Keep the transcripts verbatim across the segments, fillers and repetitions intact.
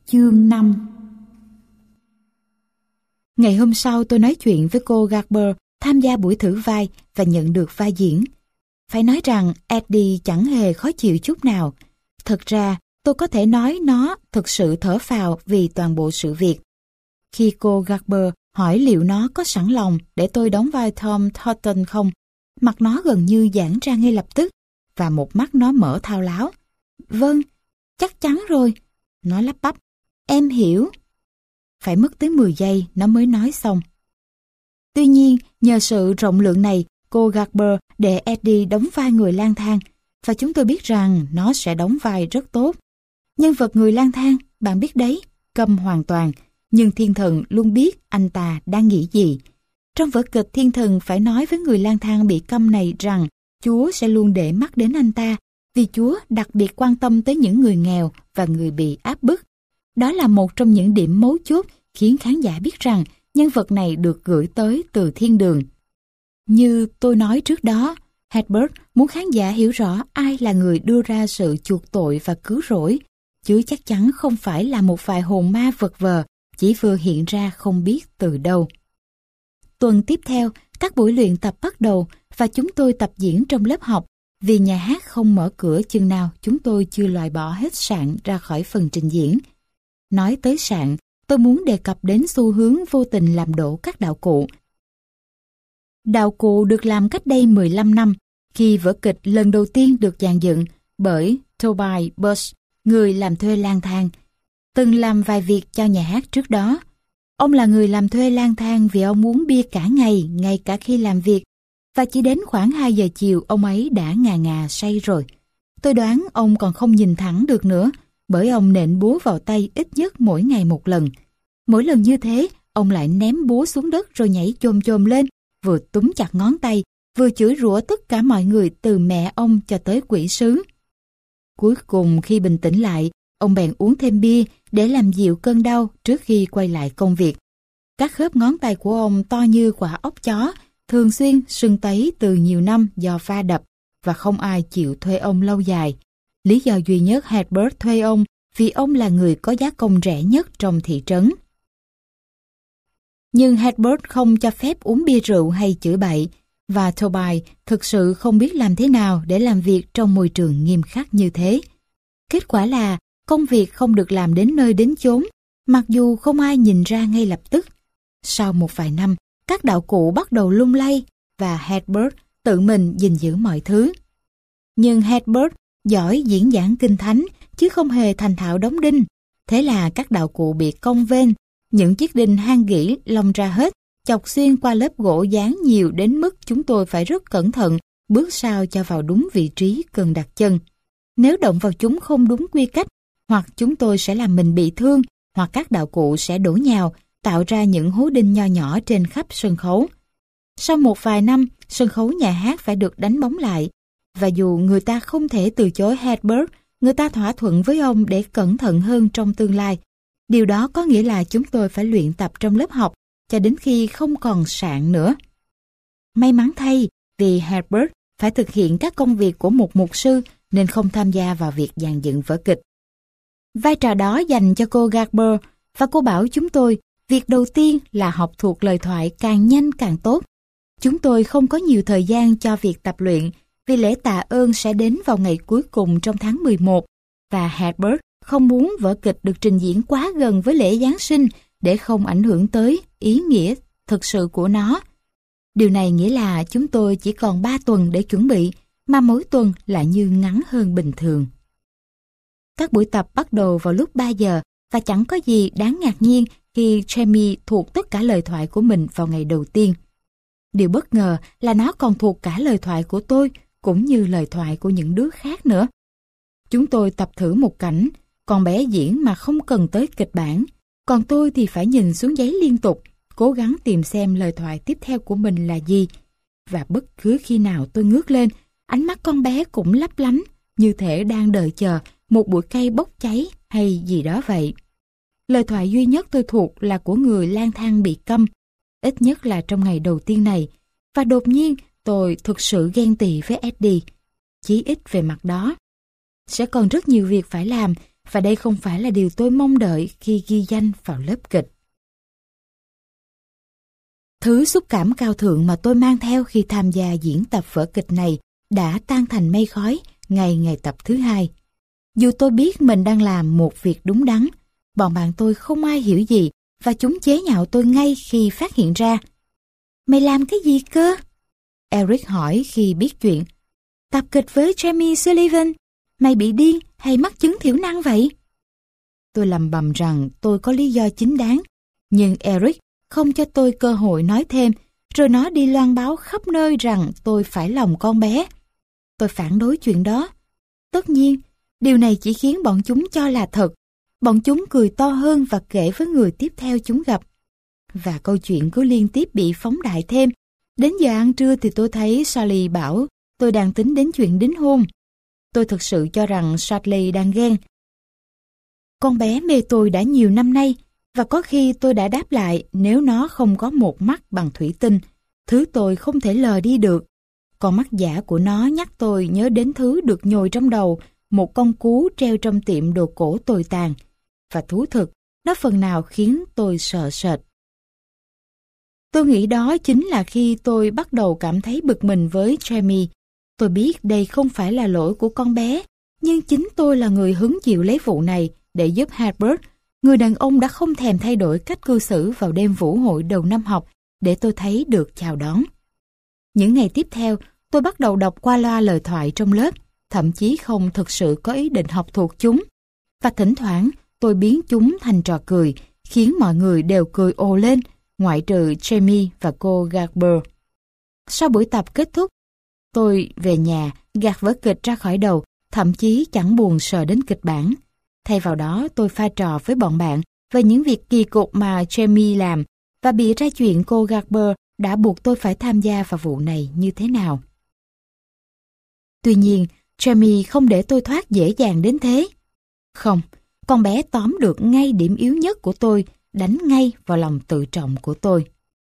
Chương năm. Ngày hôm sau tôi nói chuyện với cô Garber tham gia buổi thử vai và nhận được vai diễn. Phải nói rằng Eddie chẳng hề khó chịu chút nào. Thật ra tôi có thể nói nó thực sự thở phào vì toàn bộ sự việc. Khi cô Garber hỏi liệu nó có sẵn lòng để tôi đóng vai Tom Thornton không, mặt nó gần như giãn ra ngay lập tức và một mắt nó mở thao láo. Vâng, chắc chắn rồi. Nó lắp bắp. Em hiểu. Phải mất tới mười giây nó mới nói xong. Tuy nhiên, nhờ sự rộng lượng này, cô Garber để Eddie đóng vai người lang thang, và chúng tôi biết rằng nó sẽ đóng vai rất tốt. Nhân vật người lang thang, bạn biết đấy, câm hoàn toàn, nhưng thiên thần luôn biết anh ta đang nghĩ gì. Trong vở kịch, thiên thần phải nói với người lang thang bị câm này rằng Chúa sẽ luôn để mắt đến anh ta, vì Chúa đặc biệt quan tâm tới những người nghèo và người bị áp bức. Đó là một trong những điểm mấu chốt khiến khán giả biết rằng nhân vật này được gửi tới từ thiên đường. Như tôi nói trước đó, Hedberg muốn khán giả hiểu rõ ai là người đưa ra sự chuộc tội và cứu rỗi, chứ chắc chắn không phải là một vài hồn ma vật vờ chỉ vừa hiện ra không biết từ đâu. Tuần tiếp theo, các buổi luyện tập bắt đầu và chúng tôi tập diễn trong lớp học, vì nhà hát không mở cửa chừng nào chúng tôi chưa loại bỏ hết sạn ra khỏi phần trình diễn. Nói tới sạn, tôi muốn đề cập đến xu hướng vô tình làm đổ các đạo cụ. Đạo cụ được làm cách đây mười lăm năm, khi vở kịch lần đầu tiên được dàn dựng bởi Toby Bush, người làm thuê lang thang, từng làm vài việc cho nhà hát trước đó. Ông là người làm thuê lang thang vì ông uống bia cả ngày, ngay cả khi làm việc, và chỉ đến khoảng hai giờ chiều ông ấy đã ngà ngà say rồi. Tôi đoán ông còn không nhìn thẳng được nữa, bởi ông nện búa vào tay ít nhất mỗi ngày một lần. Mỗi lần như thế, ông lại ném búa xuống đất rồi nhảy chồm chồm lên, vừa túm chặt ngón tay, vừa chửi rủa tất cả mọi người từ mẹ ông cho tới quỷ sứ. Cuối cùng khi bình tĩnh lại, ông bèn uống thêm bia để làm dịu cơn đau trước khi quay lại công việc. Các khớp ngón tay của ông to như quả ốc chó, thường xuyên sưng tấy từ nhiều năm do va đập, và không ai chịu thuê ông lâu dài. Lý do duy nhất Hedberg thuê ông vì ông là người có giá công rẻ nhất trong thị trấn. Nhưng Hedberg không cho phép uống bia rượu hay chửi bậy, và Toby thực sự không biết làm thế nào để làm việc trong môi trường nghiêm khắc như thế. Kết quả là công việc không được làm đến nơi đến chốn, mặc dù không ai nhìn ra ngay lập tức. Sau một vài năm, các đạo cụ bắt đầu lung lay và Hedberg tự mình gìn giữ mọi thứ. Nhưng Hedberg giỏi diễn giảng kinh thánh chứ không hề thành thạo đóng đinh. Thế là các đạo cụ bị cong vênh, những chiếc đinh hang gỉ lông ra hết, chọc xuyên qua lớp gỗ dán nhiều đến mức chúng tôi phải rất cẩn thận bước sao cho vào đúng vị trí cần đặt chân. Nếu động vào chúng không đúng quy cách, hoặc chúng tôi sẽ làm mình bị thương, hoặc các đạo cụ sẽ đổ nhào, tạo ra những hố đinh nho nhỏ trên khắp sân khấu. Sau một vài năm, sân khấu nhà hát phải được đánh bóng lại, và dù người ta không thể từ chối Hedberg, người ta thỏa thuận với ông để cẩn thận hơn trong tương lai. Điều đó có nghĩa là chúng tôi phải luyện tập trong lớp học cho đến khi không còn sạn nữa. May mắn thay, vì Hedberg phải thực hiện các công việc của một mục sư nên không tham gia vào việc dàn dựng vở kịch. Vai trò đó dành cho cô Garber, và cô bảo chúng tôi việc đầu tiên là học thuộc lời thoại càng nhanh càng tốt. Chúng tôi không có nhiều thời gian cho việc tập luyện vì lễ tạ ơn sẽ đến vào ngày cuối cùng trong tháng mười một, và Hedberg không muốn vở kịch được trình diễn quá gần với lễ Giáng sinh để không ảnh hưởng tới ý nghĩa thực sự của nó. Điều này nghĩa là chúng tôi chỉ còn ba tuần để chuẩn bị, mà mỗi tuần lại như ngắn hơn bình thường. Các buổi tập bắt đầu vào lúc ba giờ, và chẳng có gì đáng ngạc nhiên khi Jamie thuộc tất cả lời thoại của mình vào ngày đầu tiên. Điều bất ngờ là nó còn thuộc cả lời thoại của tôi, cũng như lời thoại của những đứa khác nữa. Chúng tôi tập thử một cảnh, con bé diễn mà không cần tới kịch bản, còn tôi thì phải nhìn xuống giấy liên tục, cố gắng tìm xem lời thoại tiếp theo của mình là gì. Và bất cứ khi nào tôi ngước lên, ánh mắt con bé cũng lấp lánh, như thể đang đợi chờ một bụi cây bốc cháy hay gì đó vậy. Lời thoại duy nhất tôi thuộc là của người lang thang bị câm, ít nhất là trong ngày đầu tiên này, và đột nhiên tôi thực sự ghen tị với Eddie, chí ít về mặt đó. Sẽ còn rất nhiều việc phải làm, và đây không phải là điều tôi mong đợi khi ghi danh vào lớp kịch. Thứ xúc cảm cao thượng mà tôi mang theo khi tham gia diễn tập vở kịch này đã tan thành mây khói ngày ngày tập thứ hai. Dù tôi biết mình đang làm một việc đúng đắn, bọn bạn tôi không ai hiểu gì và chúng chế nhạo tôi ngay khi phát hiện ra. Mày làm cái gì cơ? Eric hỏi khi biết chuyện. Tập kịch với Jamie Sullivan. Mày bị điên hay mắc chứng thiểu năng vậy? Tôi lầm bầm rằng tôi có lý do chính đáng, nhưng Eric không cho tôi cơ hội nói thêm, rồi nó đi loan báo khắp nơi rằng tôi phải lòng con bé. Tôi phản đối chuyện đó. Tất nhiên, điều này chỉ khiến bọn chúng cho là thật. Bọn chúng cười to hơn và kể với người tiếp theo chúng gặp. Và câu chuyện cứ liên tiếp bị phóng đại thêm. Đến giờ ăn trưa thì tôi thấy Sally bảo tôi đang tính đến chuyện đính hôn. Tôi thực sự cho rằng Sally đang ghen. Con bé mê tôi đã nhiều năm nay, và có khi tôi đã đáp lại nếu nó không có một mắt bằng thủy tinh, thứ tôi không thể lờ đi được. Con mắt giả của nó nhắc tôi nhớ đến thứ được nhồi trong đầu, một con cú treo trong tiệm đồ cổ tồi tàn. Và thú thực, nó phần nào khiến tôi sợ sệt. Tôi nghĩ đó chính là khi tôi bắt đầu cảm thấy bực mình với Jamie. Tôi biết đây không phải là lỗi của con bé, nhưng chính tôi là người hứng chịu lấy vụ này để giúp Herbert, người đàn ông đã không thèm thay đổi cách cư xử vào đêm vũ hội đầu năm học, để tôi thấy được chào đón. Những ngày tiếp theo, tôi bắt đầu đọc qua loa lời thoại trong lớp, thậm chí không thực sự có ý định học thuộc chúng. Và thỉnh thoảng, tôi biến chúng thành trò cười, khiến mọi người đều cười ồ lên, ngoại trừ Jamie và cô Garber. Sau buổi tập kết thúc, tôi về nhà, gạt vở kịch ra khỏi đầu, thậm chí chẳng buồn sờ đến kịch bản. Thay vào đó, tôi pha trò với bọn bạn về những việc kỳ cục mà Jamie làm và bịa ra chuyện cô Garber đã buộc tôi phải tham gia vào vụ này như thế nào. Tuy nhiên, Jamie không để tôi thoát dễ dàng đến thế. Không, con bé tóm được ngay điểm yếu nhất của tôi, đánh ngay vào lòng tự trọng của tôi.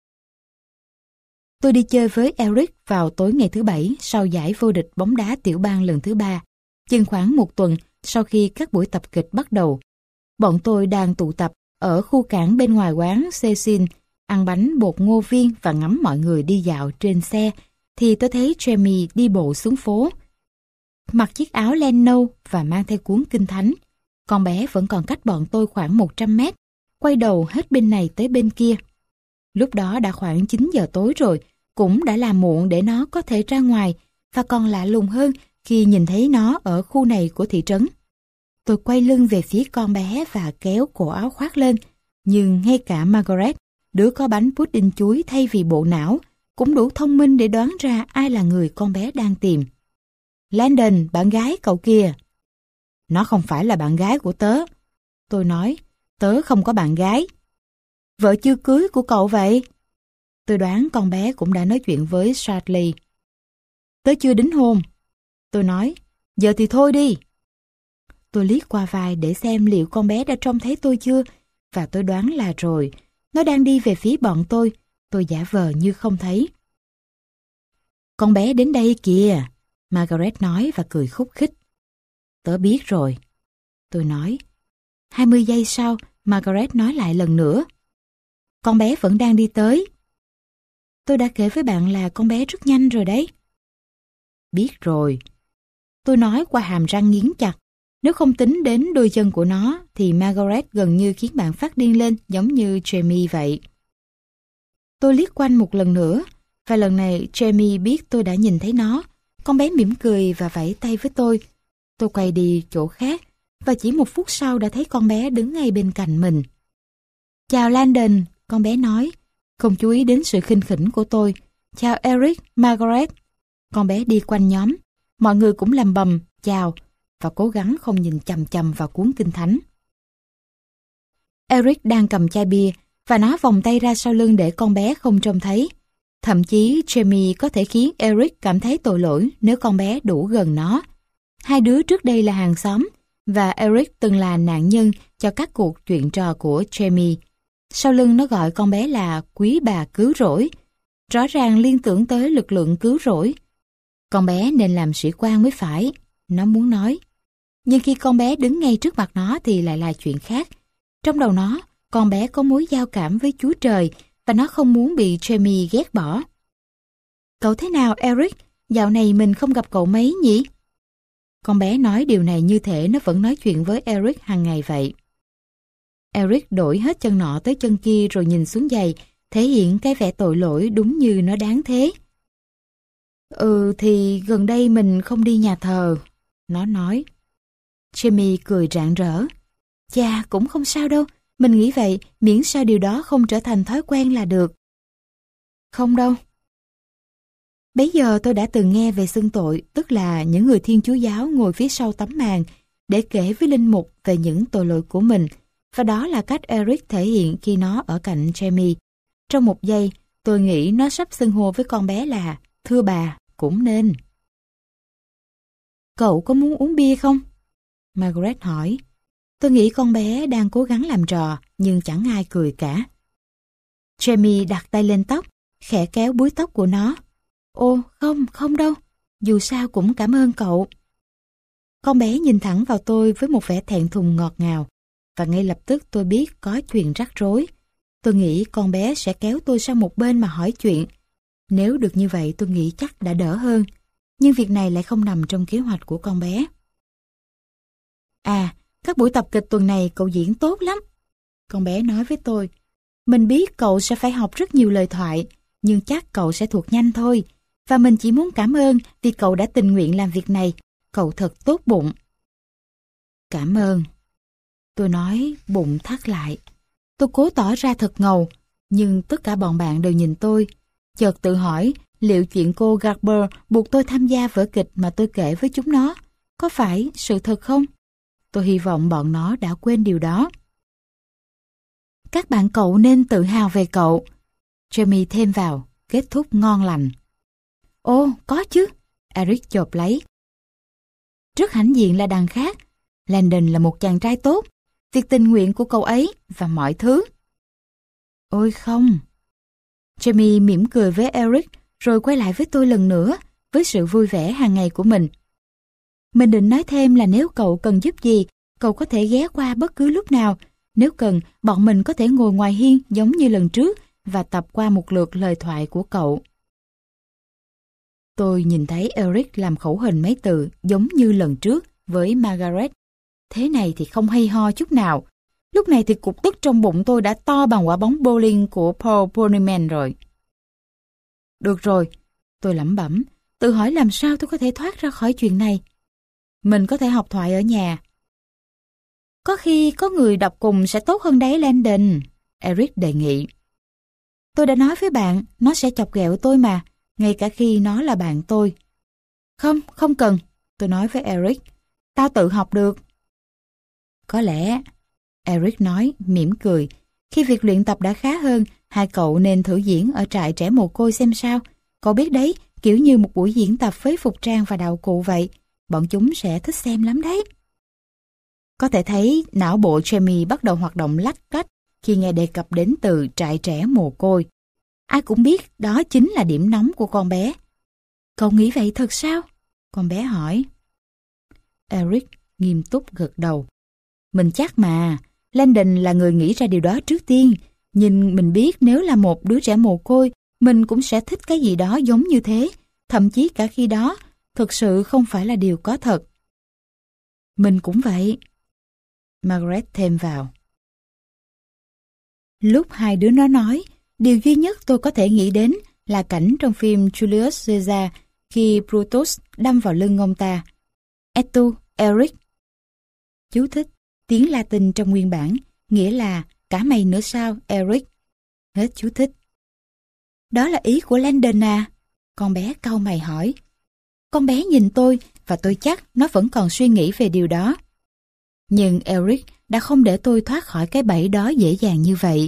Tôi đi chơi với Eric vào tối ngày thứ Bảy sau giải vô địch bóng đá tiểu bang lần thứ ba, chừng khoảng một tuần sau khi các buổi tập kịch bắt đầu. Bọn tôi đang tụ tập ở khu cảng bên ngoài quán Cecil, ăn bánh bột ngô viên và ngắm mọi người đi dạo trên xe, thì tôi thấy Jamie đi bộ xuống phố. Mặc chiếc áo len nâu và mang theo cuốn kinh thánh. Con bé vẫn còn cách bọn tôi khoảng một trăm mét, quay đầu hết bên này tới bên kia. Lúc đó đã khoảng chín giờ tối rồi, cũng đã là muộn để nó có thể ra ngoài, và còn lạ lùng hơn khi nhìn thấy nó ở khu này của thị trấn. Tôi quay lưng về phía con bé và kéo cổ áo khoác lên, nhưng ngay cả Margaret, đứa có bánh pudding chuối thay vì bộ não, cũng đủ thông minh để đoán ra ai là người con bé đang tìm. Landon, bạn gái cậu kia. Nó không phải là bạn gái của tớ. Tôi nói, tớ không có bạn gái. Vợ chưa cưới của cậu vậy? Tôi đoán con bé cũng đã nói chuyện với Charlie. Tớ chưa đính hôn. Tôi nói, giờ thì thôi đi. Tôi liếc qua vai để xem liệu con bé đã trông thấy tôi chưa, và tôi đoán là rồi. Nó đang đi về phía bọn tôi. Tôi giả vờ như không thấy. Con bé đến đây kìa, Margaret nói và cười khúc khích. Tớ biết rồi. Tôi nói. Hai mươi giây sau, Margaret nói lại lần nữa. Con bé vẫn đang đi tới. Tôi đã kể với bạn là con bé rất nhanh rồi đấy. Biết rồi. Tôi nói qua hàm răng nghiến chặt. Nếu không tính đến đôi chân của nó, thì Margaret gần như khiến bạn phát điên lên giống như Jamie vậy. Tôi liếc quanh một lần nữa, và lần này Jamie biết tôi đã nhìn thấy nó. Con bé mỉm cười và vẫy tay với tôi. Tôi quay đi chỗ khác, và chỉ một phút sau đã thấy con bé đứng ngay bên cạnh mình. Chào Landon, con bé nói, không chú ý đến sự khinh khỉnh của tôi. Chào Eric, Margaret. Con bé đi quanh nhóm. Mọi người cũng lầm bầm, chào, và cố gắng không nhìn chằm chằm vào cuốn kinh thánh. Eric đang cầm chai bia, và nó vòng tay ra sau lưng để con bé không trông thấy. Thậm chí Jamie có thể khiến Eric cảm thấy tội lỗi nếu con bé đủ gần nó. Hai đứa trước đây là hàng xóm, và Eric từng là nạn nhân cho các cuộc chuyện trò của Jamie. Sau lưng nó gọi con bé là quý bà cứu rỗi. Rõ ràng liên tưởng tới lực lượng cứu rỗi. Con bé nên làm sĩ quan mới phải, nó muốn nói. Nhưng khi con bé đứng ngay trước mặt nó thì lại là chuyện khác. Trong đầu nó, con bé có mối giao cảm với Chúa Trời và nó không muốn bị Jamie ghét bỏ. Cậu thế nào, Eric? Dạo này mình không gặp cậu mấy nhỉ? Con bé nói điều này như thể nó vẫn nói chuyện với Eric hàng ngày vậy. Eric đổi hết chân nọ tới chân kia rồi nhìn xuống giày, thể hiện cái vẻ tội lỗi đúng như nó đáng thế. Ừ thì gần đây mình không đi nhà thờ, nó nói. Jamie cười rạng rỡ. Chà, cũng không sao đâu, mình nghĩ vậy, miễn sao điều đó không trở thành thói quen là được. Không đâu. Bấy giờ tôi đã từng nghe về xưng tội, tức là những người Thiên Chúa giáo ngồi phía sau tấm màn để kể với linh mục về những tội lỗi của mình, và đó là cách Eric thể hiện khi nó ở cạnh Jamie. Trong một giây, tôi nghĩ nó sắp xưng hô với con bé là thưa bà, cũng nên. Cậu có muốn uống bia không? Margaret hỏi. Tôi nghĩ con bé đang cố gắng làm trò, nhưng chẳng ai cười cả. Jamie đặt tay lên tóc, khẽ kéo búi tóc của nó. Ô, không, không đâu. Dù sao cũng cảm ơn cậu. Con bé nhìn thẳng vào tôi với một vẻ thẹn thùng ngọt ngào, và ngay lập tức tôi biết có chuyện rắc rối. Tôi nghĩ con bé sẽ kéo tôi sang một bên mà hỏi chuyện. Nếu được như vậy tôi nghĩ chắc đã đỡ hơn. Nhưng việc này lại không nằm trong kế hoạch của con bé. À, các buổi tập kịch tuần này cậu diễn tốt lắm. Con bé nói với tôi. Mình biết cậu sẽ phải học rất nhiều lời thoại, nhưng chắc cậu sẽ thuộc nhanh thôi. Và mình chỉ muốn cảm ơn vì cậu đã tình nguyện làm việc này. Cậu thật tốt bụng. Cảm ơn. Tôi nói bụng thắt lại. Tôi cố tỏ ra thật ngầu, nhưng tất cả bọn bạn đều nhìn tôi. Chợt tự hỏi liệu chuyện cô Garber buộc tôi tham gia vở kịch mà tôi kể với chúng nó có phải sự thật không? Tôi hy vọng bọn nó đã quên điều đó. Các bạn cậu nên tự hào về cậu. Jamie thêm vào, kết thúc ngon lành. Ồ, có chứ. Eric chộp lấy. Rất hãnh diện là đằng khác. Landon là một chàng trai tốt. Việc tình nguyện của cậu ấy và mọi thứ. Ôi không. Jamie mỉm cười với Eric rồi quay lại với tôi lần nữa với sự vui vẻ hàng ngày của mình. Mình định nói thêm là nếu cậu cần giúp gì, cậu có thể ghé qua bất cứ lúc nào. Nếu cần, bọn mình có thể ngồi ngoài hiên giống như lần trước và tập qua một lượt lời thoại của cậu. Tôi nhìn thấy Eric làm khẩu hình mấy từ giống như lần trước với Margaret. Thế này thì không hay ho chút nào. Lúc này thì cục tức trong bụng tôi đã to bằng quả bóng bowling của Paul Ponyman rồi. Được rồi, tôi lẩm bẩm, tự hỏi làm sao tôi có thể thoát ra khỏi chuyện này. Mình có thể học thoại ở nhà. Có khi có người đọc cùng sẽ tốt hơn đấy, Landon. Eric đề nghị. Tôi đã nói với bạn, nó sẽ chọc ghẹo tôi mà, ngay cả khi nó là bạn tôi. Không, không cần, tôi nói với Eric. Tao tự học được. Có lẽ, Eric nói, mỉm cười. Khi việc luyện tập đã khá hơn, hai cậu nên thử diễn ở trại trẻ mồ côi xem sao. Cậu biết đấy, kiểu như một buổi diễn tập với phục trang và đạo cụ vậy. Bọn chúng sẽ thích xem lắm đấy. Có thể thấy não bộ Jamie bắt đầu hoạt động lách cách khi nghe đề cập đến từ trại trẻ mồ côi. Ai cũng biết đó chính là điểm nóng của con bé. Cậu nghĩ vậy thật sao? Con bé hỏi. Eric nghiêm túc gật đầu. Mình chắc mà, Landon là người nghĩ ra điều đó trước tiên. Nhưng mình biết nếu là một đứa trẻ mồ côi, mình cũng sẽ thích cái gì đó giống như thế. Thậm chí cả khi đó, thực sự không phải là điều có thật. Mình cũng vậy. Margaret thêm vào. Lúc hai đứa nó nói, điều duy nhất tôi có thể nghĩ đến là cảnh trong phim Julius Caesar khi Brutus đâm vào lưng ông ta. Et tu, Eric. Chú thích, tiếng Latin trong nguyên bản, nghĩa là cả mày nữa sao, Eric. Hết chú thích. Đó là ý của Landon à? Con bé cau mày hỏi. Con bé nhìn tôi và tôi chắc nó vẫn còn suy nghĩ về điều đó. Nhưng Eric đã không để tôi thoát khỏi cái bẫy đó dễ dàng như vậy.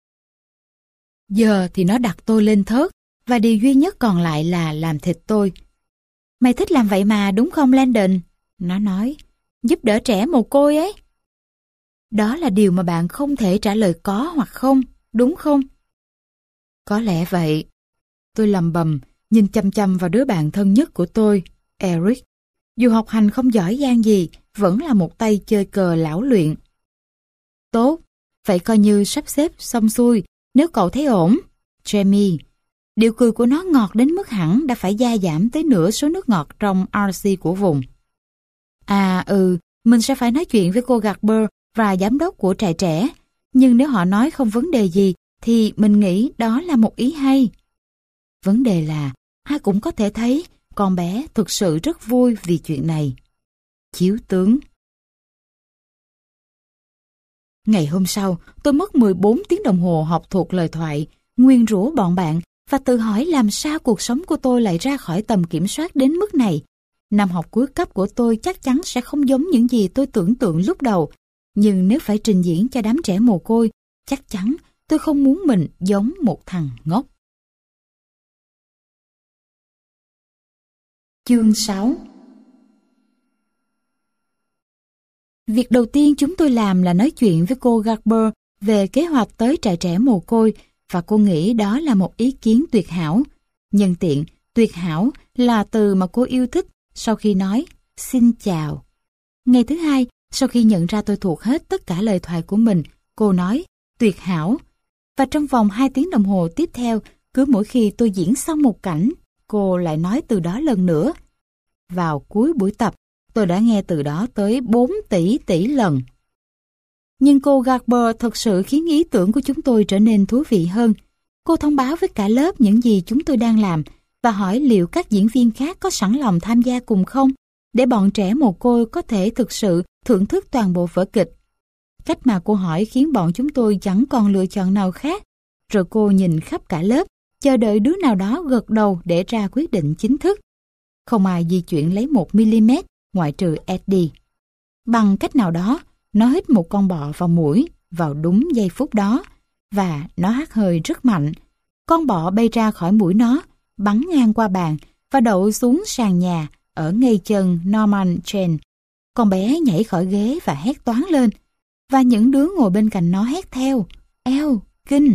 Giờ thì nó đặt tôi lên thớt và điều duy nhất còn lại là làm thịt tôi. Mày thích làm vậy mà đúng không Landon? Nó nói, giúp đỡ trẻ mồ côi ấy. Đó là điều mà bạn không thể trả lời có hoặc không, đúng không? Có lẽ vậy. Tôi lầm bầm, nhìn chăm chăm vào đứa bạn thân nhất của tôi, Eric. Dù học hành không giỏi giang gì, vẫn là một tay chơi cờ lão luyện. Tốt, vậy coi như sắp xếp xong xuôi, nếu cậu thấy ổn. Jamie, điệu cười của nó ngọt đến mức hẳn đã phải gia giảm tới nửa số nước ngọt trong rờ xê của vùng. À ừ, mình sẽ phải nói chuyện với cô Garber và giám đốc của trại trẻ, nhưng nếu họ nói không vấn đề gì thì mình nghĩ đó là một ý hay. Vấn đề là ai cũng có thể thấy con bé thực sự rất vui vì chuyện này. Chiếu tướng. Ngày hôm sau, tôi mất mười bốn tiếng đồng hồ học thuộc lời thoại, nguyền rủa bọn bạn và tự hỏi làm sao cuộc sống của tôi lại ra khỏi tầm kiểm soát đến mức này. Năm học cuối cấp của tôi chắc chắn sẽ không giống những gì tôi tưởng tượng lúc đầu, nhưng nếu phải trình diễn cho đám trẻ mồ côi, chắc chắn tôi không muốn mình giống một thằng ngốc. Chương sáu. Việc đầu tiên chúng tôi làm là nói chuyện với cô Garber về kế hoạch tới trại trẻ mồ côi, và cô nghĩ đó là một ý kiến tuyệt hảo. Nhân tiện, tuyệt hảo là từ mà cô yêu thích sau khi nói xin chào. Ngày thứ hai, sau khi nhận ra tôi thuộc hết tất cả lời thoại của mình, cô nói tuyệt hảo. Và trong vòng hai tiếng đồng hồ tiếp theo, cứ mỗi khi tôi diễn xong một cảnh, cô lại nói từ đó lần nữa. Vào cuối buổi tập, tôi đã nghe từ đó tới bốn tỷ tỷ lần. Nhưng cô Garber thật sự khiến ý tưởng của chúng tôi trở nên thú vị hơn. Cô thông báo với cả lớp những gì chúng tôi đang làm và hỏi liệu các diễn viên khác có sẵn lòng tham gia cùng không, để bọn trẻ mồ côi có thể thực sự thưởng thức toàn bộ vở kịch. Cách mà cô hỏi khiến bọn chúng tôi chẳng còn lựa chọn nào khác. Rồi cô nhìn khắp cả lớp, chờ đợi đứa nào đó gật đầu để ra quyết định chính thức. Không ai di chuyển lấy một mi-li-mét ngoại trừ Eddie. Bằng cách nào đó, nó hít một con bọ vào mũi vào đúng giây phút đó, và nó hắt hơi rất mạnh. Con bọ bay ra khỏi mũi nó, bắn ngang qua bàn và đậu xuống sàn nhà ở ngay chân Norman Jane. Con bé nhảy khỏi ghế và hét toáng lên, và những đứa ngồi bên cạnh nó hét theo. Eo, kinh!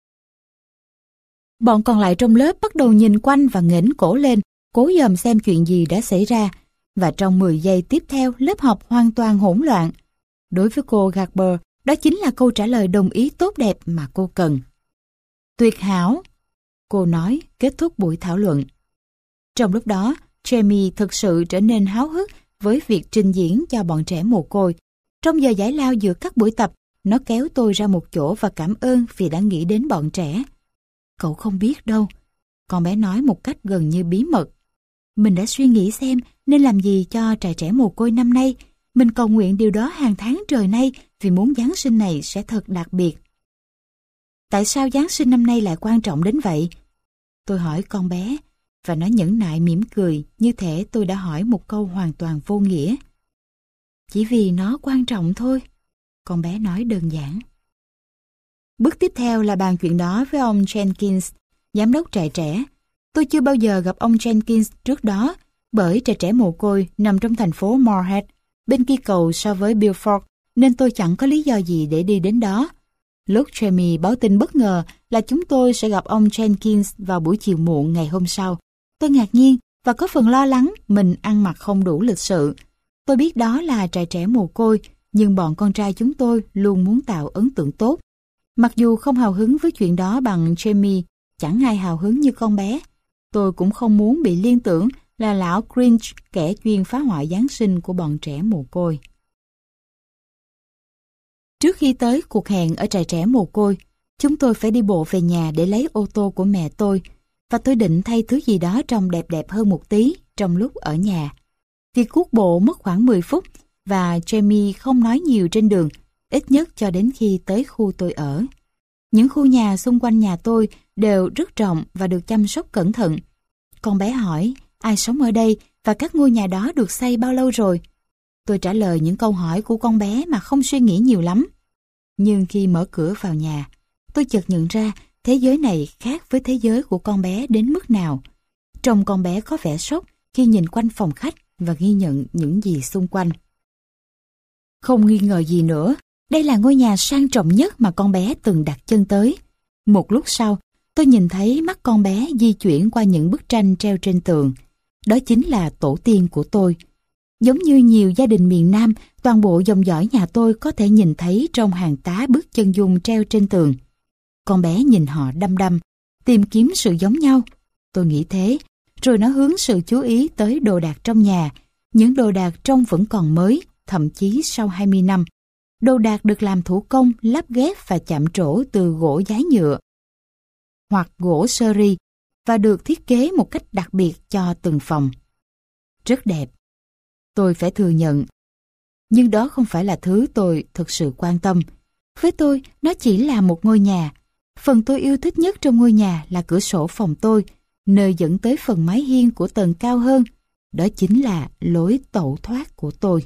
Bọn còn lại trong lớp bắt đầu nhìn quanh và nghển cổ lên, cố dòm xem chuyện gì đã xảy ra. Và trong mười giây tiếp theo, lớp học hoàn toàn hỗn loạn. Đối với cô Garber, đó chính là câu trả lời đồng ý tốt đẹp mà cô cần. Tuyệt hảo, cô nói, kết thúc buổi thảo luận. Trong lúc đó, Jamie thực sự trở nên háo hức với việc trình diễn cho bọn trẻ mồ côi. Trong giờ giải lao giữa các buổi tập, nó kéo tôi ra một chỗ và cảm ơn vì đã nghĩ đến bọn trẻ. Cậu không biết đâu, con bé nói một cách gần như bí mật. Mình đã suy nghĩ xem nên làm gì cho trại trẻ mồ côi năm nay. Mình cầu nguyện điều đó hàng tháng trời nay vì muốn Giáng sinh này sẽ thật đặc biệt. Tại sao Giáng sinh năm nay lại quan trọng đến vậy? Tôi hỏi con bé, và nó nhẫn nại mỉm cười như thể tôi đã hỏi một câu hoàn toàn vô nghĩa. Chỉ vì nó quan trọng thôi, con bé nói đơn giản. Bước tiếp theo là bàn chuyện đó với ông Jenkins, giám đốc trại trẻ. Tôi chưa bao giờ gặp ông Jenkins trước đó, bởi trại trẻ mồ côi nằm trong thành phố Moorhead, bên kia cầu so với Beaufort, nên tôi chẳng có lý do gì để đi đến đó. Lúc Jamie báo tin bất ngờ là chúng tôi sẽ gặp ông Jenkins vào buổi chiều muộn ngày hôm sau, tôi ngạc nhiên và có phần lo lắng mình ăn mặc không đủ lịch sự. Tôi biết đó là trại trẻ mồ côi, nhưng bọn con trai chúng tôi luôn muốn tạo ấn tượng tốt. Mặc dù không hào hứng với chuyện đó bằng Jamie, chẳng ai hào hứng như con bé. Tôi cũng không muốn bị liên tưởng là lão Grinch, kẻ chuyên phá hoại Giáng sinh của bọn trẻ mồ côi. Trước khi tới cuộc hẹn ở trại trẻ mồ côi, chúng tôi phải đi bộ về nhà để lấy ô tô của mẹ tôi, và tôi định thay thứ gì đó trông đẹp đẹp hơn một tí trong lúc ở nhà. Việc cuốc bộ mất khoảng mười phút, và Jamie không nói nhiều trên đường, ít nhất cho đến khi tới khu tôi ở. Những khu nhà xung quanh nhà tôi đều rất rộng và được chăm sóc cẩn thận. Con bé hỏi ai sống ở đây và các ngôi nhà đó được xây bao lâu rồi. Tôi trả lời những câu hỏi của con bé mà không suy nghĩ nhiều lắm. Nhưng khi mở cửa vào nhà, tôi chợt nhận ra thế giới này khác với thế giới của con bé đến mức nào. Trông con bé có vẻ sốc khi nhìn quanh phòng khách và ghi nhận những gì xung quanh. Không nghi ngờ gì nữa, đây là ngôi nhà sang trọng nhất mà con bé từng đặt chân tới. Một lúc sau, tôi nhìn thấy mắt con bé di chuyển qua những bức tranh treo trên tường. Đó chính là tổ tiên của tôi. Giống như nhiều gia đình miền Nam, toàn bộ dòng dõi nhà tôi có thể nhìn thấy trong hàng tá bức chân dung treo trên tường. Con bé nhìn họ đăm đăm, tìm kiếm sự giống nhau. Tôi nghĩ thế, rồi nó hướng sự chú ý tới đồ đạc trong nhà. Những đồ đạc trông vẫn còn mới, thậm chí sau hai mươi năm. Đồ đạc được làm thủ công, lắp ghép và chạm trổ từ gỗ giái nhựa hoặc gỗ sơ ri và được thiết kế một cách đặc biệt cho từng phòng. Rất đẹp. Tôi phải thừa nhận. Nhưng đó không phải là thứ tôi thực sự quan tâm. Với tôi, nó chỉ là một ngôi nhà. Phần tôi yêu thích nhất trong ngôi nhà là cửa sổ phòng tôi, nơi dẫn tới phần mái hiên của tầng cao hơn. Đó chính là lối tẩu thoát của tôi.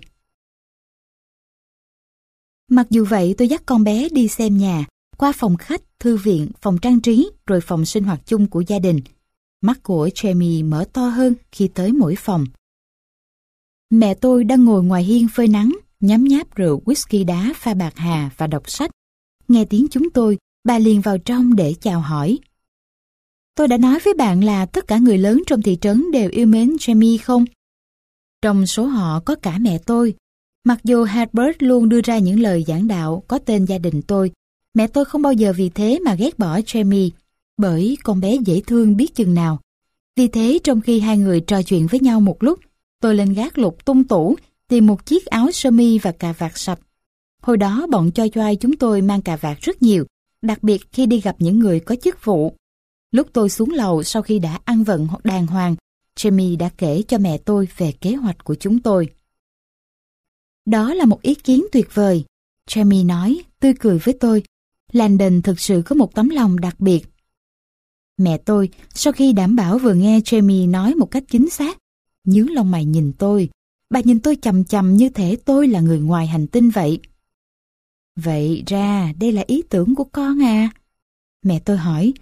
Mặc dù vậy, tôi dắt con bé đi xem nhà, qua phòng khách, thư viện, phòng trang trí, rồi phòng sinh hoạt chung của gia đình. Mắt của Jamie mở to hơn khi tới mỗi phòng. Mẹ tôi đang ngồi ngoài hiên phơi nắng, nhấm nháp rượu whisky đá pha bạc hà và đọc sách. Nghe tiếng chúng tôi, bà liền vào trong để chào hỏi. Tôi đã nói với bạn là tất cả người lớn trong thị trấn đều yêu mến Jamie không? Trong số họ có cả mẹ tôi. Mặc dù Herbert luôn đưa ra những lời giảng đạo có tên gia đình tôi, mẹ tôi không bao giờ vì thế mà ghét bỏ Jamie, bởi con bé dễ thương biết chừng nào. Vì thế trong khi hai người trò chuyện với nhau một lúc, tôi lên gác lục tung tủ, tìm một chiếc áo sơ mi và cà vạt sạch. Hồi đó bọn choi choai chúng tôi mang cà vạt rất nhiều, đặc biệt khi đi gặp những người có chức vụ. Lúc tôi xuống lầu sau khi đã ăn vận đàng hoàng, Jamie đã kể cho mẹ tôi về kế hoạch của chúng tôi. Đó là một ý kiến tuyệt vời, Jamie nói, tươi cười với tôi. Landon thực sự có một tấm lòng đặc biệt. Mẹ tôi, sau khi đảm bảo vừa nghe Jamie nói một cách chính xác, nhướng lông mày nhìn tôi. Bà nhìn tôi chằm chằm như thể tôi là người ngoài hành tinh vậy. Vậy ra đây là ý tưởng của con à? Mẹ tôi hỏi.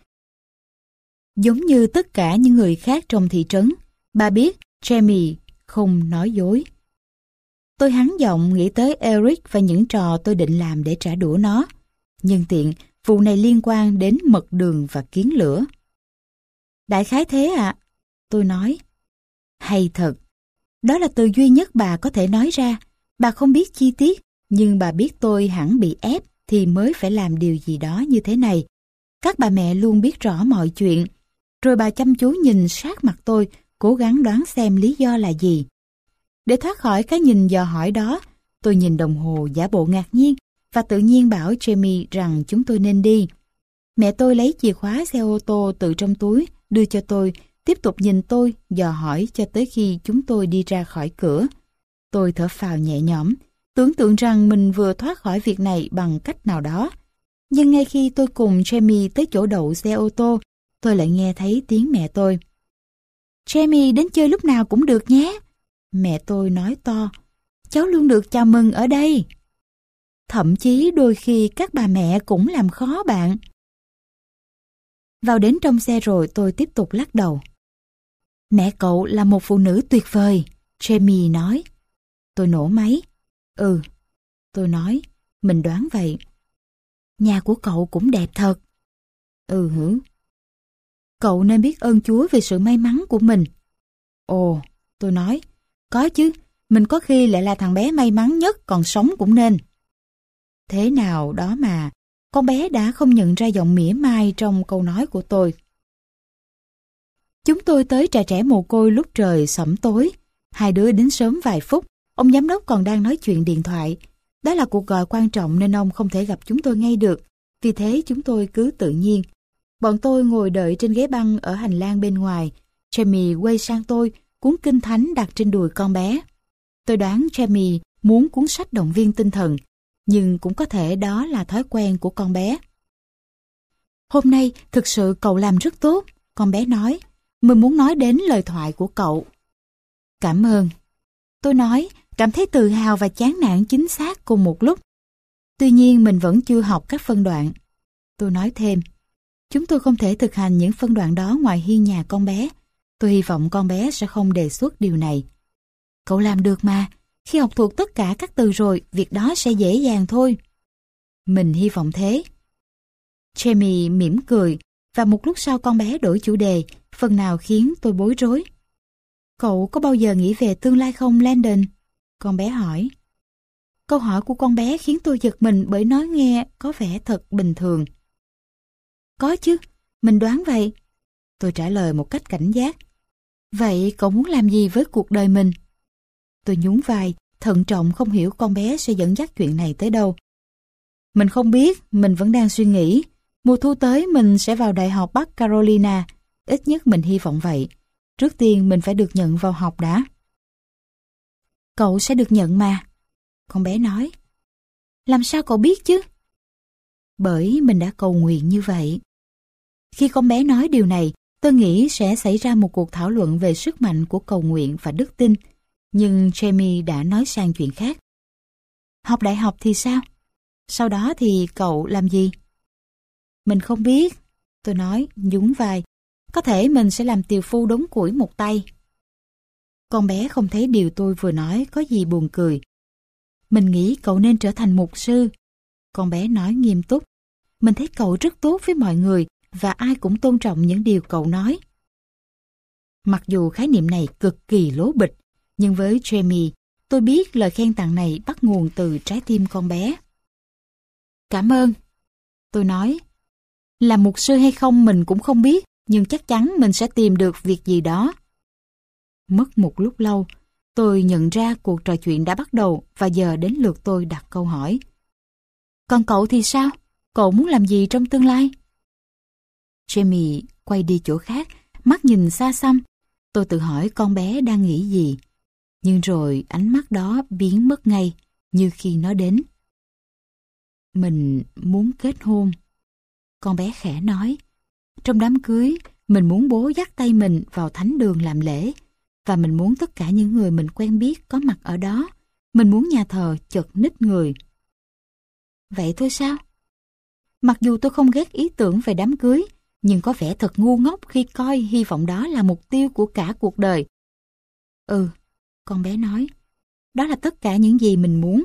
Giống như tất cả những người khác trong thị trấn, bà biết Jamie không nói dối. Tôi hắn giọng nghĩ tới Eric và những trò tôi định làm để trả đũa nó. Nhân tiện, vụ này liên quan đến mật đường và kiến lửa. Đại khái thế ạ, à? Tôi nói. Hay thật. Đó là từ duy nhất bà có thể nói ra. Bà không biết chi tiết, nhưng bà biết tôi hẳn bị ép thì mới phải làm điều gì đó như thế này. Các bà mẹ luôn biết rõ mọi chuyện. Rồi bà chăm chú nhìn sát mặt tôi, cố gắng đoán xem lý do là gì. Để thoát khỏi cái nhìn dò hỏi đó, tôi nhìn đồng hồ giả bộ ngạc nhiên và tự nhiên bảo Jamie rằng chúng tôi nên đi. Mẹ tôi lấy chìa khóa xe ô tô từ trong túi, đưa cho tôi, tiếp tục nhìn tôi, dò hỏi cho tới khi chúng tôi đi ra khỏi cửa. Tôi thở phào nhẹ nhõm, tưởng tượng rằng mình vừa thoát khỏi việc này bằng cách nào đó. Nhưng ngay khi tôi cùng Jamie tới chỗ đậu xe ô tô, tôi lại nghe thấy tiếng mẹ tôi. Jamie đến chơi lúc nào cũng được nhé. Mẹ tôi nói to, cháu luôn được chào mừng ở đây. Thậm chí đôi khi các bà mẹ cũng làm khó bạn. Vào đến trong xe rồi tôi tiếp tục lắc đầu. Mẹ cậu là một phụ nữ tuyệt vời, Jamie nói. Tôi nổ máy. Ừ, tôi nói, mình đoán vậy. Nhà của cậu cũng đẹp thật. Ừ hử. Cậu nên biết ơn Chúa về sự may mắn của mình. Ồ, tôi nói, có chứ, mình có khi lại là thằng bé may mắn nhất còn sống cũng nên. Thế nào đó mà, con bé đã không nhận ra giọng mỉa mai trong câu nói của tôi. Chúng tôi tới trại trẻ mồ côi lúc trời sẫm tối. Hai đứa đến sớm vài phút, ông giám đốc còn đang nói chuyện điện thoại. Đó là cuộc gọi quan trọng nên ông không thể gặp chúng tôi ngay được. Vì thế chúng tôi cứ tự nhiên. Bọn tôi ngồi đợi trên ghế băng ở hành lang bên ngoài. Jamie quay sang tôi, cuốn kinh thánh đặt trên đùi con bé. Tôi đoán Jamie muốn cuốn sách động viên tinh thần, nhưng cũng có thể đó là thói quen của con bé. Hôm nay thực sự cậu làm rất tốt, con bé nói. Mình muốn nói đến lời thoại của cậu. Cảm ơn. Tôi nói, cảm thấy tự hào và chán nản chính xác cùng một lúc. Tuy nhiên mình vẫn chưa học các phân đoạn. Tôi nói thêm, chúng tôi không thể thực hành những phân đoạn đó ngoài hiên nhà con bé. Tôi hy vọng con bé sẽ không đề xuất điều này. Cậu làm được mà. Khi học thuộc tất cả các từ rồi, việc đó sẽ dễ dàng thôi. Mình hy vọng thế. Jamie mỉm cười, và một lúc sau con bé đổi chủ đề, phần nào khiến tôi bối rối. Cậu có bao giờ nghĩ về tương lai không, Landon? Con bé hỏi. Câu hỏi của con bé khiến tôi giật mình bởi nó nghe có vẻ thật bình thường. Có chứ, mình đoán vậy. Tôi trả lời một cách cảnh giác. Vậy cậu muốn làm gì với cuộc đời mình? Tôi nhún vai, thận trọng không hiểu con bé sẽ dẫn dắt chuyện này tới đâu. Mình không biết, mình vẫn đang suy nghĩ. Mùa thu tới mình sẽ vào Đại học Bắc Carolina. Ít nhất mình hy vọng vậy. Trước tiên mình phải được nhận vào học đã. Cậu sẽ được nhận mà. Con bé nói. Làm sao cậu biết chứ? Bởi mình đã cầu nguyện như vậy. Khi con bé nói điều này, tôi nghĩ sẽ xảy ra một cuộc thảo luận về sức mạnh của cầu nguyện và đức tin. Nhưng Jamie đã nói sang chuyện khác. Học đại học thì sao? Sau đó thì cậu làm gì? Mình không biết. Tôi nói, nhún vai. Có thể mình sẽ làm tiều phu đốn củi một tay. Con bé không thấy điều tôi vừa nói có gì buồn cười. Mình nghĩ cậu nên trở thành mục sư. Con bé nói nghiêm túc. Mình thấy cậu rất tốt với mọi người và ai cũng tôn trọng những điều cậu nói. Mặc dù khái niệm này cực kỳ lố bịch, nhưng với Jamie, tôi biết lời khen tặng này bắt nguồn từ trái tim con bé. Cảm ơn. Tôi nói. Là mục sư hay không mình cũng không biết, nhưng chắc chắn mình sẽ tìm được việc gì đó. Mất một lúc lâu, tôi nhận ra cuộc trò chuyện đã bắt đầu và giờ đến lượt tôi đặt câu hỏi. Còn cậu thì sao? Cậu muốn làm gì trong tương lai? Jamie quay đi chỗ khác, mắt nhìn xa xăm. Tôi tự hỏi con bé đang nghĩ gì. Nhưng rồi ánh mắt đó biến mất ngay, như khi nó đến. Mình muốn kết hôn. Con bé khẽ nói. Trong đám cưới, mình muốn bố dắt tay mình vào thánh đường làm lễ. Và mình muốn tất cả những người mình quen biết có mặt ở đó. Mình muốn nhà thờ chật ních người. Vậy thôi sao? Mặc dù tôi không ghét ý tưởng về đám cưới, nhưng có vẻ thật ngu ngốc khi coi hy vọng đó là mục tiêu của cả cuộc đời. Ừ, con bé nói. Đó là tất cả những gì mình muốn.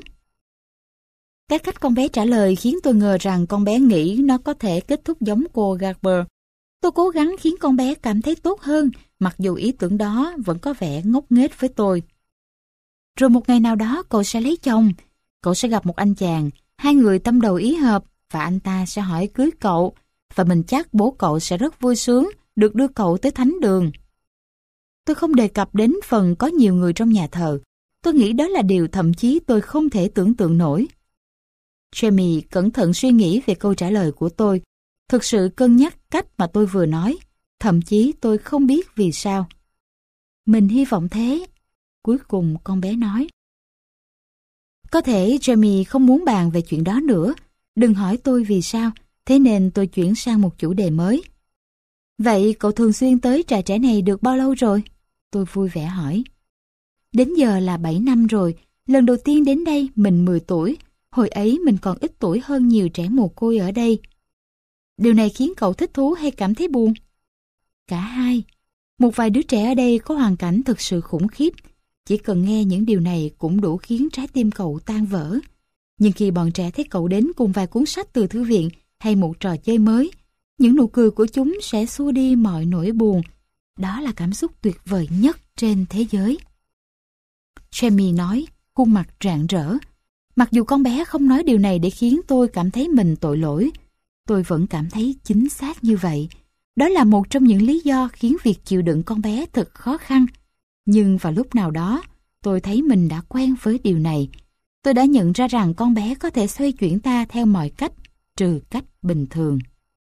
Cái cách con bé trả lời khiến tôi ngờ rằng con bé nghĩ nó có thể kết thúc giống cô Garber. Tôi cố gắng khiến con bé cảm thấy tốt hơn, mặc dù ý tưởng đó vẫn có vẻ ngốc nghếch với tôi. Rồi một ngày nào đó cậu sẽ lấy chồng, cậu sẽ gặp một anh chàng, hai người tâm đầu ý hợp, và anh ta sẽ hỏi cưới cậu, và mình chắc bố cậu sẽ rất vui sướng được đưa cậu tới thánh đường. Tôi không đề cập đến phần có nhiều người trong nhà thờ. Tôi nghĩ đó là điều thậm chí tôi không thể tưởng tượng nổi. Jamie cẩn thận suy nghĩ về câu trả lời của tôi, thực sự cân nhắc cách mà tôi vừa nói, thậm chí tôi không biết vì sao. Mình hy vọng thế. Cuối cùng con bé nói. Có thể Jamie không muốn bàn về chuyện đó nữa. Đừng hỏi tôi vì sao, thế nên tôi chuyển sang một chủ đề mới. Vậy cậu thường xuyên tới trại trẻ này được bao lâu rồi? Tôi vui vẻ hỏi. Đến giờ là bảy năm rồi, lần đầu tiên đến đây mình mười tuổi, hồi ấy mình còn ít tuổi hơn nhiều trẻ mồ côi ở đây. Điều này khiến cậu thích thú hay cảm thấy buồn? Cả hai. Một vài đứa trẻ ở đây có hoàn cảnh thực sự khủng khiếp. Chỉ cần nghe những điều này cũng đủ khiến trái tim cậu tan vỡ. Nhưng khi bọn trẻ thấy cậu đến cùng vài cuốn sách từ thư viện hay một trò chơi mới, những nụ cười của chúng sẽ xua đi mọi nỗi buồn. Đó là cảm xúc tuyệt vời nhất trên thế giới. Jamie nói, khuôn mặt rạng rỡ. Mặc dù con bé không nói điều này để khiến tôi cảm thấy mình tội lỗi, tôi vẫn cảm thấy chính xác như vậy. Đó là một trong những lý do khiến việc chịu đựng con bé thật khó khăn. Nhưng vào lúc nào đó, tôi thấy mình đã quen với điều này. Tôi đã nhận ra rằng con bé có thể xoay chuyển ta theo mọi cách, trừ cách bình thường.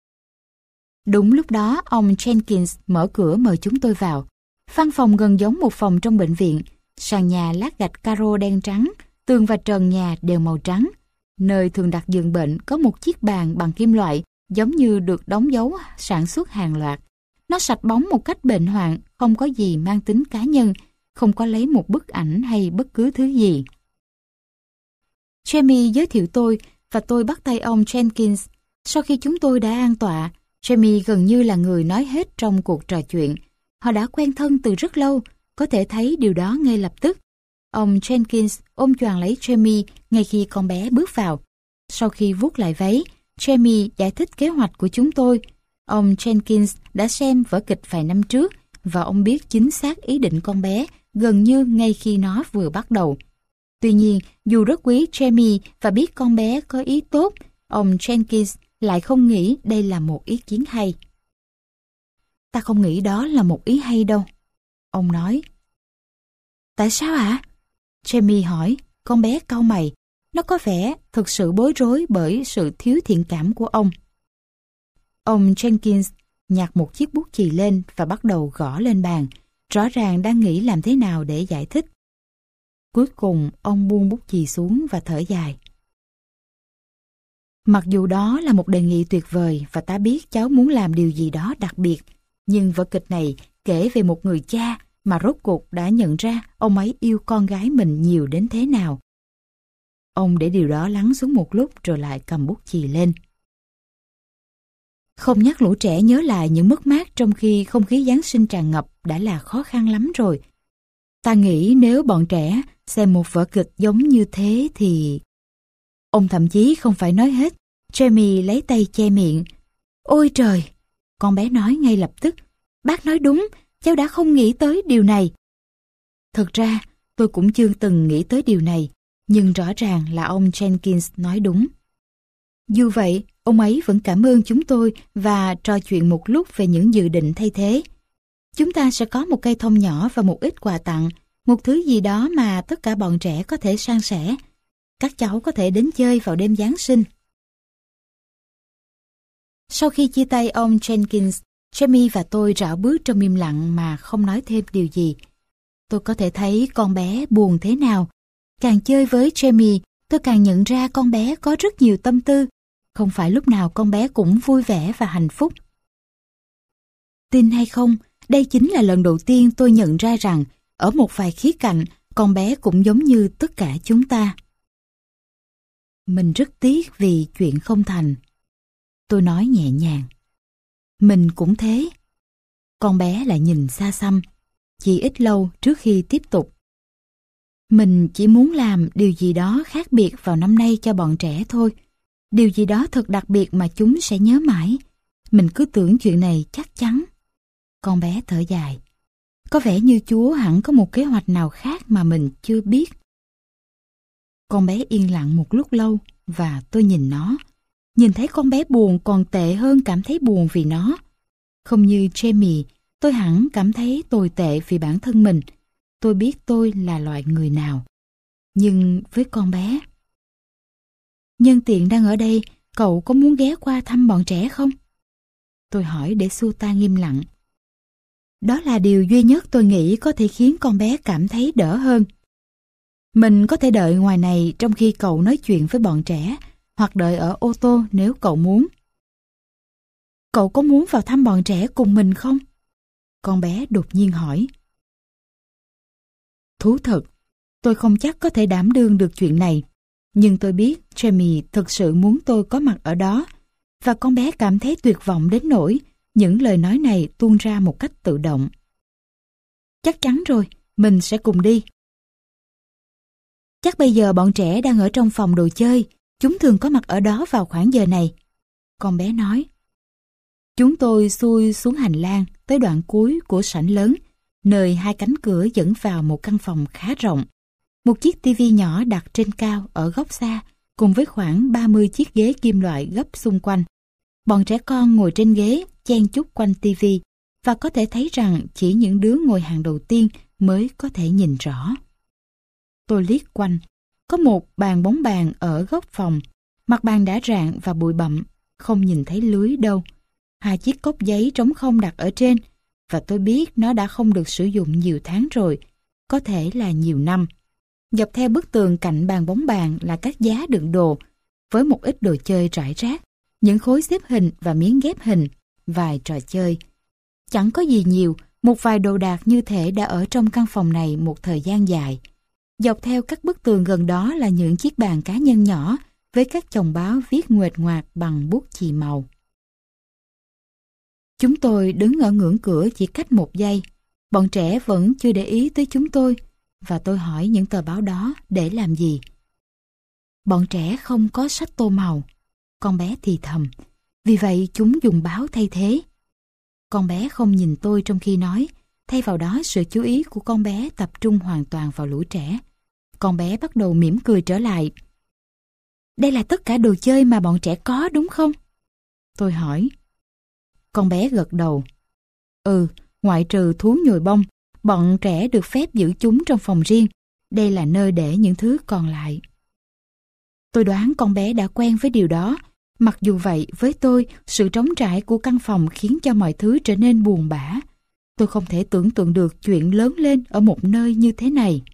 Đúng lúc đó, ông Jenkins mở cửa mời chúng tôi vào. Văn phòng gần giống một phòng trong bệnh viện. Sàn nhà lát gạch caro đen trắng, tường và trần nhà đều màu trắng. Nơi thường đặt giường bệnh có một chiếc bàn bằng kim loại, giống như được đóng dấu sản xuất hàng loạt. Nó sạch bóng một cách bệnh hoạn, không có gì mang tính cá nhân, không có lấy một bức ảnh hay bất cứ thứ gì. Jamie giới thiệu tôi và tôi bắt tay ông Jenkins. Sau khi chúng tôi đã an tọa, Jamie gần như là người nói hết trong cuộc trò chuyện. Họ đã quen thân từ rất lâu, có thể thấy điều đó ngay lập tức. Ông Jenkins ôm choàng lấy Jamie ngay khi con bé bước vào. Sau khi vuốt lại váy, Jamie giải thích kế hoạch của chúng tôi. Ông Jenkins đã xem vở kịch vài năm trước và ông biết chính xác ý định con bé gần như ngay khi nó vừa bắt đầu. Tuy nhiên, dù rất quý Jamie và biết con bé có ý tốt, ông Jenkins lại không nghĩ đây là một ý kiến hay. Ta không nghĩ đó là một ý hay đâu, ông nói. Tại sao ạ? Jamie hỏi, con bé cau mày. Nó có vẻ thực sự bối rối bởi sự thiếu thiện cảm của ông. Ông Jenkins nhặt một chiếc bút chì lên và bắt đầu gõ lên bàn, rõ ràng đang nghĩ làm thế nào để giải thích. Cuối cùng, ông buông bút chì xuống và thở dài. Mặc dù đó là một đề nghị tuyệt vời và ta biết cháu muốn làm điều gì đó đặc biệt, nhưng vở kịch này kể về một người cha mà rốt cuộc đã nhận ra ông ấy yêu con gái mình nhiều đến thế nào. Ông để điều đó lắng xuống một lúc rồi lại cầm bút chì lên. Không nhắc lũ trẻ nhớ lại những mất mát trong khi không khí Giáng sinh tràn ngập đã là khó khăn lắm rồi. Ta nghĩ nếu bọn trẻ xem một vở kịch giống như thế thì... Ông thậm chí không phải nói hết. Jamie lấy tay che miệng. Ôi trời! Con bé nói ngay lập tức. Bác nói đúng, cháu đã không nghĩ tới điều này. Thực ra, tôi cũng chưa từng nghĩ tới điều này, nhưng rõ ràng là ông Jenkins nói đúng. Dù vậy, ông ấy vẫn cảm ơn chúng tôi và trò chuyện một lúc về những dự định thay thế. Chúng ta sẽ có một cây thông nhỏ và một ít quà tặng, một thứ gì đó mà tất cả bọn trẻ có thể san sẻ. Các cháu có thể đến chơi vào đêm Giáng sinh. Sau khi chia tay ông Jenkins, Jamie và tôi rảo bước trong im lặng mà không nói thêm điều gì. Tôi có thể thấy con bé buồn thế nào. Càng chơi với Jamie, tôi càng nhận ra con bé có rất nhiều tâm tư. Không phải lúc nào con bé cũng vui vẻ và hạnh phúc. Tin hay không, đây chính là lần đầu tiên tôi nhận ra rằng ở một vài khía cạnh, con bé cũng giống như tất cả chúng ta. Mình rất tiếc vì chuyện không thành. Tôi nói nhẹ nhàng. Mình cũng thế. Con bé lại nhìn xa xăm, chỉ ít lâu trước khi tiếp tục. Mình chỉ muốn làm điều gì đó khác biệt vào năm nay cho bọn trẻ thôi. Điều gì đó thật đặc biệt mà chúng sẽ nhớ mãi. Mình cứ tưởng chuyện này chắc chắn. Con bé thở dài. Có vẻ như Chúa hẳn có một kế hoạch nào khác mà mình chưa biết. Con bé yên lặng một lúc lâu và tôi nhìn nó. Nhìn thấy con bé buồn còn tệ hơn cảm thấy buồn vì nó. Không như Jamie, tôi hẳn cảm thấy tồi tệ vì bản thân mình. Tôi biết tôi là loại người nào. Nhưng với con bé... Nhân tiện đang ở đây, cậu có muốn ghé qua thăm bọn trẻ không? Tôi hỏi để xua tan im lặng. Đó là điều duy nhất tôi nghĩ có thể khiến con bé cảm thấy đỡ hơn. Mình có thể đợi ngoài này trong khi cậu nói chuyện với bọn trẻ, hoặc đợi ở ô tô nếu cậu muốn. Cậu có muốn vào thăm bọn trẻ cùng mình không? Con bé đột nhiên hỏi. Thú thật, tôi không chắc có thể đảm đương được chuyện này. Nhưng tôi biết Jamie thực sự muốn tôi có mặt ở đó. Và con bé cảm thấy tuyệt vọng đến nỗi những lời nói này tuôn ra một cách tự động. Chắc chắn rồi, mình sẽ cùng đi. Chắc bây giờ bọn trẻ đang ở trong phòng đồ chơi. Chúng thường có mặt ở đó vào khoảng giờ này. Con bé nói. Chúng tôi xuôi xuống hành lang tới đoạn cuối của sảnh lớn, nơi hai cánh cửa dẫn vào một căn phòng khá rộng. Một chiếc tivi nhỏ đặt trên cao ở góc xa, cùng với khoảng ba mươi chiếc ghế kim loại gấp xung quanh. Bọn trẻ con ngồi trên ghế, chen chúc quanh tivi, và có thể thấy rằng chỉ những đứa ngồi hàng đầu tiên mới có thể nhìn rõ. Tôi liếc quanh. Có một bàn bóng bàn ở góc phòng. Mặt bàn đã rạn và bụi bặm, không nhìn thấy lưới đâu. Hai chiếc cốc giấy trống không đặt ở trên, và tôi biết nó đã không được sử dụng nhiều tháng rồi, có thể là nhiều năm. Dọc theo bức tường cạnh bàn bóng bàn là các giá đựng đồ, với một ít đồ chơi rải rác, những khối xếp hình và miếng ghép hình, vài trò chơi. Chẳng có gì nhiều, một vài đồ đạc như thể đã ở trong căn phòng này một thời gian dài. Dọc theo các bức tường gần đó là những chiếc bàn cá nhân nhỏ với các chồng báo viết nguệch ngoạc bằng bút chì màu. Chúng tôi đứng ở ngưỡng cửa chỉ cách một giây. Bọn trẻ vẫn chưa để ý tới chúng tôi, và tôi hỏi những tờ báo đó để làm gì. Bọn trẻ không có sách tô màu, con bé thì thầm, vì vậy chúng dùng báo thay thế. Con bé không nhìn tôi trong khi nói, thay vào đó sự chú ý của con bé tập trung hoàn toàn vào lũ trẻ. Con bé bắt đầu mỉm cười trở lại. Đây là tất cả đồ chơi mà bọn trẻ có đúng không? Tôi hỏi. Con bé gật đầu. Ừ, ngoại trừ thú nhồi bông, bọn trẻ được phép giữ chúng trong phòng riêng. Đây là nơi để những thứ còn lại. Tôi đoán con bé đã quen với điều đó. Mặc dù vậy, với tôi, sự trống trải của căn phòng khiến cho mọi thứ trở nên buồn bã. Tôi không thể tưởng tượng được chuyện lớn lên ở một nơi như thế này.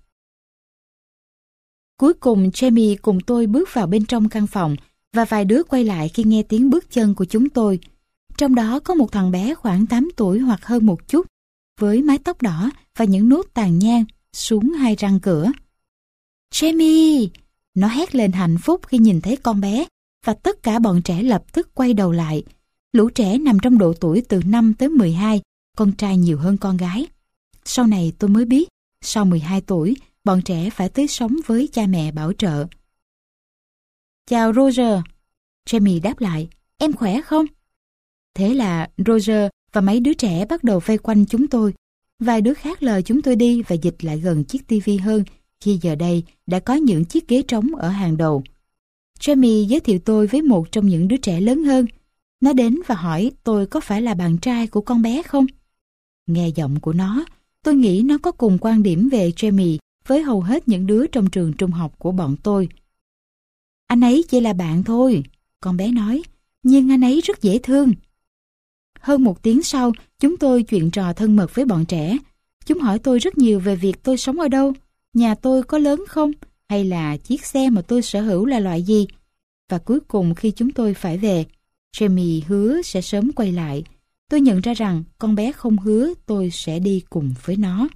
Cuối cùng, Jamie cùng tôi bước vào bên trong căn phòng và vài đứa quay lại khi nghe tiếng bước chân của chúng tôi. Trong đó có một thằng bé khoảng tám tuổi hoặc hơn một chút, với mái tóc đỏ và những nốt tàn nhang xuống hai răng cửa. Jamie! Nó hét lên hạnh phúc khi nhìn thấy con bé, và tất cả bọn trẻ lập tức quay đầu lại. Lũ trẻ nằm trong độ tuổi từ năm tới mười hai, con trai nhiều hơn con gái. Sau này tôi mới biết, sau mười hai tuổi, bọn trẻ phải tới sống với cha mẹ bảo trợ. Chào Roger. Jamie đáp lại, em khỏe không? Thế là Roger và mấy đứa trẻ bắt đầu vây quanh chúng tôi. Vài đứa khác lờ chúng tôi đi và dịch lại gần chiếc tivi hơn, khi giờ đây đã có những chiếc ghế trống ở hàng đầu. Jamie giới thiệu tôi với một trong những đứa trẻ lớn hơn. Nó đến và hỏi tôi có phải là bạn trai của con bé không? Nghe giọng của nó, tôi nghĩ nó có cùng quan điểm về Jamie với hầu hết những đứa trong trường trung học của bọn tôi. Anh ấy chỉ là bạn thôi, con bé nói, nhưng anh ấy rất dễ thương. Hơn một tiếng sau, chúng tôi chuyện trò thân mật với bọn trẻ. Chúng hỏi tôi rất nhiều về việc tôi sống ở đâu, nhà tôi có lớn không, hay là chiếc xe mà tôi sở hữu là loại gì. Và cuối cùng khi chúng tôi phải về, Jamie hứa sẽ sớm quay lại. Tôi nhận ra rằng con bé không hứa tôi sẽ đi cùng với nó.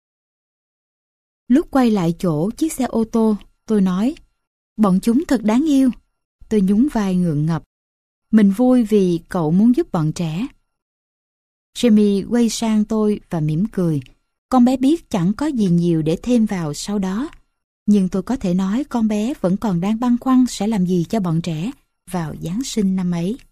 Lúc quay lại chỗ chiếc xe ô tô, tôi nói, bọn chúng thật đáng yêu. Tôi nhún vai ngượng ngập. Mình vui vì cậu muốn giúp bọn trẻ. Jamie quay sang tôi và mỉm cười. Con bé biết chẳng có gì nhiều để thêm vào sau đó. Nhưng tôi có thể nói con bé vẫn còn đang băn khoăn sẽ làm gì cho bọn trẻ vào Giáng sinh năm ấy.